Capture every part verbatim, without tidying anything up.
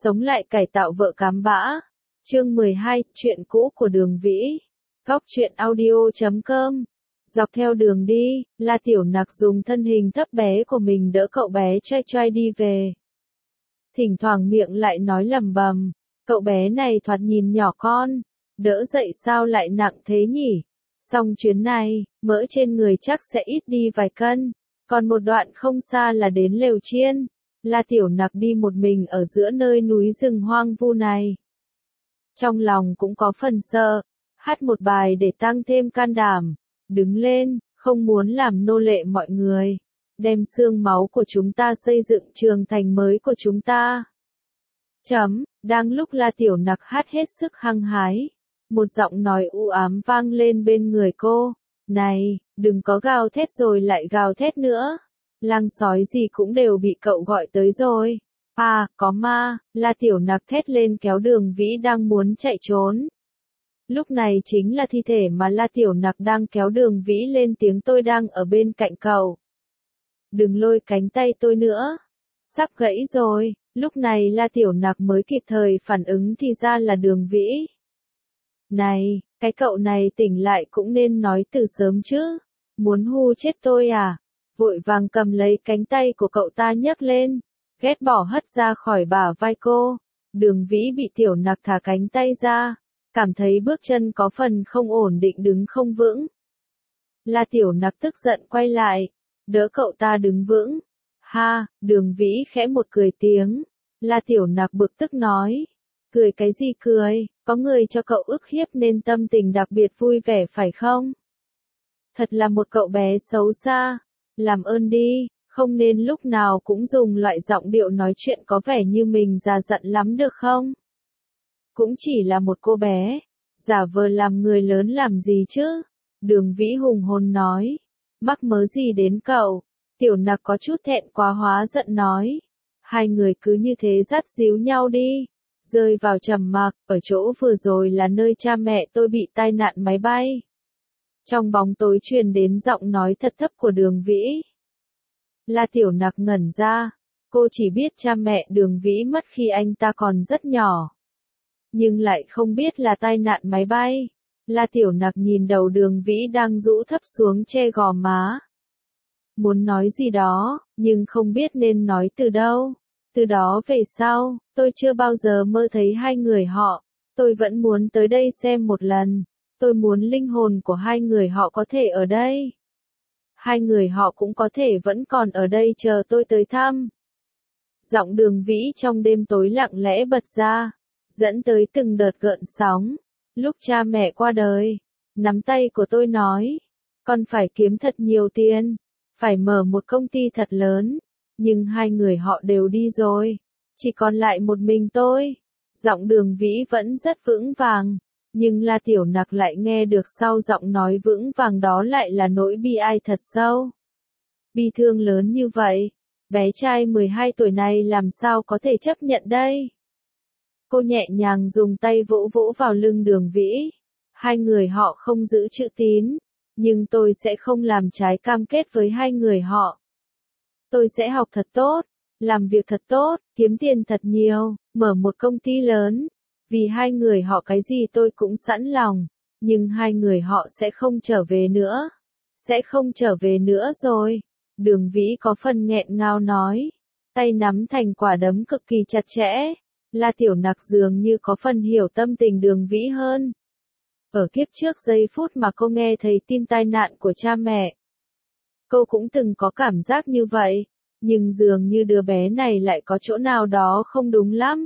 Sống lại cải tạo vợ cám bã. Chương mười hai, chuyện cũ của Đường Vĩ. Góc truyện audio chấm com. Dọc theo đường đi, La Tiểu Nặc dùng thân hình thấp bé của mình đỡ cậu bé choai choai đi về. Thỉnh thoảng miệng lại nói lầm bầm, cậu bé này thoạt nhìn nhỏ con, đỡ dậy sao lại nặng thế nhỉ? Xong chuyến này, mỡ trên người chắc sẽ ít đi vài cân, còn một đoạn không xa là đến Lều Chiên. La Tiểu Nặc đi một mình ở giữa nơi núi rừng hoang vu này. Trong lòng cũng có phần sợ, hát một bài để tăng thêm can đảm, đứng lên, không muốn làm nô lệ mọi người, đem xương máu của chúng ta xây dựng trường thành mới của chúng ta. Chấm, đang lúc La Tiểu Nặc hát hết sức hăng hái, một giọng nói u ám vang lên bên người cô, này, đừng có gào thét rồi lại gào thét nữa. Lang sói gì cũng đều bị cậu gọi tới rồi. À, có ma, La Tiểu Nặc thét lên kéo Đường Vĩ đang muốn chạy trốn. Lúc này chính là thi thể mà La Tiểu Nặc đang kéo Đường Vĩ lên tiếng tôi đang ở bên cạnh cậu. Đừng lôi cánh tay tôi nữa. Sắp gãy rồi, lúc này La Tiểu Nặc mới kịp thời phản ứng thì ra là Đường Vĩ. Này, cái cậu này tỉnh lại cũng nên nói từ sớm chứ. Muốn hù chết tôi à? Vội vàng cầm lấy cánh tay của cậu ta nhấc lên, ghét bỏ hất ra khỏi bả vai cô. Đường Vĩ bị Tiểu Nặc thả cánh tay ra, cảm thấy bước chân có phần không ổn định đứng không vững. La Tiểu Nặc tức giận quay lại, đỡ cậu ta đứng vững. Ha, Đường Vĩ khẽ một cười tiếng. La Tiểu Nặc bực tức nói, cười cái gì cười, có người cho cậu ức hiếp nên tâm tình đặc biệt vui vẻ phải không? Thật là một cậu bé xấu xa. Làm ơn đi, không nên lúc nào cũng dùng loại giọng điệu nói chuyện có vẻ như mình già dặn lắm được không? Cũng chỉ là một cô bé, giả vờ làm người lớn làm gì chứ? Đường Vĩ hùng hồn nói, mắc mớ gì đến cậu? Tiểu Nặc có chút thẹn quá hóa giận nói. Hai người cứ như thế dắt díu nhau đi, rơi vào trầm mặc. Ở chỗ vừa rồi là nơi cha mẹ tôi bị tai nạn máy bay. Trong bóng tối truyền đến giọng nói thật thấp của Đường Vĩ. La Tiểu Nặc ngẩn ra, cô chỉ biết cha mẹ Đường Vĩ mất khi anh ta còn rất nhỏ, nhưng lại không biết là tai nạn máy bay. La Tiểu Nặc nhìn đầu Đường Vĩ đang rũ thấp xuống che gò má. Muốn nói gì đó, nhưng không biết nên nói từ đâu. Từ đó về sau, tôi chưa bao giờ mơ thấy hai người họ. Tôi vẫn muốn tới đây xem một lần. Tôi muốn linh hồn của hai người họ có thể ở đây. Hai người họ cũng có thể vẫn còn ở đây chờ tôi tới thăm. Giọng Đường Vĩ trong đêm tối lặng lẽ bật ra, dẫn tới từng đợt gợn sóng. Lúc cha mẹ qua đời, nắm tay của tôi nói, con phải kiếm thật nhiều tiền, phải mở một công ty thật lớn. Nhưng hai người họ đều đi rồi, chỉ còn lại một mình tôi. Giọng Đường Vĩ vẫn rất vững vàng. Nhưng La Tiểu Nặc lại nghe được sau giọng nói vững vàng đó lại là nỗi bi ai thật sâu. Bi thương lớn như vậy, bé trai mười hai tuổi này làm sao có thể chấp nhận đây? Cô nhẹ nhàng dùng tay vỗ vỗ vào lưng Đường Vĩ. Hai người họ không giữ chữ tín, nhưng tôi sẽ không làm trái cam kết với hai người họ. Tôi sẽ học thật tốt, làm việc thật tốt, kiếm tiền thật nhiều, mở một công ty lớn. Vì hai người họ cái gì tôi cũng sẵn lòng, nhưng hai người họ sẽ không trở về nữa. Sẽ không trở về nữa rồi. Đường Vĩ có phần nghẹn ngào nói, tay nắm thành quả đấm cực kỳ chặt chẽ. La Tiểu Nặc dường như có phần hiểu tâm tình Đường Vĩ hơn. Ở kiếp trước giây phút mà cô nghe thấy tin tai nạn của cha mẹ, cô cũng từng có cảm giác như vậy, nhưng dường như đứa bé này lại có chỗ nào đó không đúng lắm.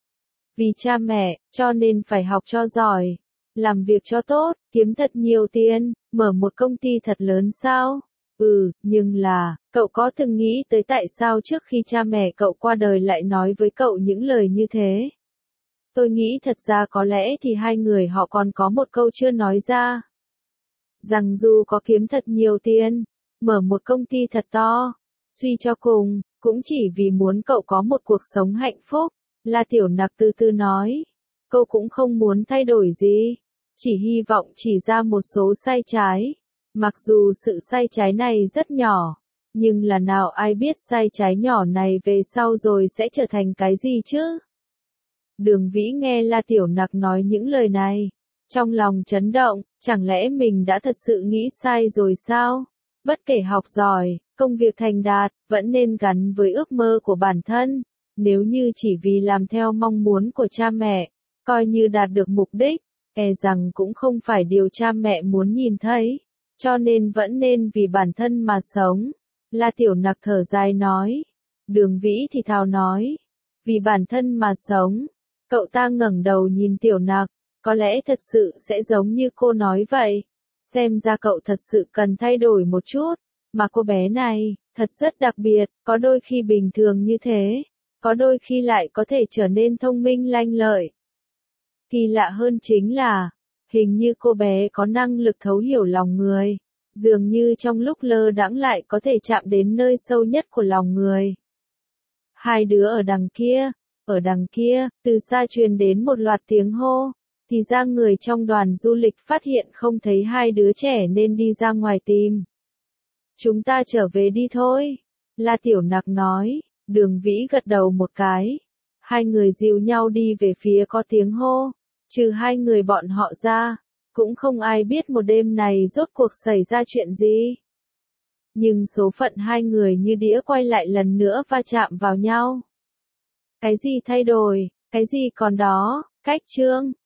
Vì cha mẹ, cho nên phải học cho giỏi, làm việc cho tốt, kiếm thật nhiều tiền, mở một công ty thật lớn sao? Ừ, nhưng là, cậu có từng nghĩ tới tại sao trước khi cha mẹ cậu qua đời lại nói với cậu những lời như thế? Tôi nghĩ thật ra có lẽ thì hai người họ còn có một câu chưa nói ra. Rằng dù có kiếm thật nhiều tiền, mở một công ty thật to, suy cho cùng, cũng chỉ vì muốn cậu có một cuộc sống hạnh phúc. La Tiểu Nặc từ từ nói, cô cũng không muốn thay đổi gì, chỉ hy vọng chỉ ra một số sai trái. Mặc dù sự sai trái này rất nhỏ, nhưng là nào ai biết sai trái nhỏ này về sau rồi sẽ trở thành cái gì chứ? Đường Vĩ nghe La Tiểu Nặc nói những lời này. Trong lòng chấn động, chẳng lẽ mình đã thật sự nghĩ sai rồi sao? Bất kể học giỏi, công việc thành đạt, vẫn nên gắn với ước mơ của bản thân. Nếu như chỉ vì làm theo mong muốn của cha mẹ, coi như đạt được mục đích, e rằng cũng không phải điều cha mẹ muốn nhìn thấy. Cho nên vẫn nên vì bản thân mà sống. La Tiểu Nặc thở dài nói. Đường Vĩ thì thào nói. Vì bản thân mà sống. Cậu ta ngẩng đầu nhìn Tiểu Nặc. Có lẽ thật sự sẽ giống như cô nói vậy. Xem ra cậu thật sự cần thay đổi một chút. Mà cô bé này, thật rất đặc biệt, có đôi khi bình thường như thế. Có đôi khi lại có thể trở nên thông minh lanh lợi. Kỳ lạ hơn chính là, hình như cô bé có năng lực thấu hiểu lòng người. Dường như trong lúc lơ đãng lại có thể chạm đến nơi sâu nhất của lòng người. Hai đứa ở đằng kia, ở đằng kia, từ xa truyền đến một loạt tiếng hô. Thì ra người trong đoàn du lịch phát hiện không thấy hai đứa trẻ nên đi ra ngoài tìm. Chúng ta trở về đi thôi. La Tiểu Nặc nói. Đường Vĩ gật đầu một cái. Hai người dìu nhau đi về phía có tiếng hô. Trừ hai người bọn họ ra, cũng không ai biết một đêm này rốt cuộc xảy ra chuyện gì. Nhưng số phận hai người như đĩa quay lại lần nữa va chạm vào nhau. Cái gì thay đổi, cái gì còn đó, cách chương.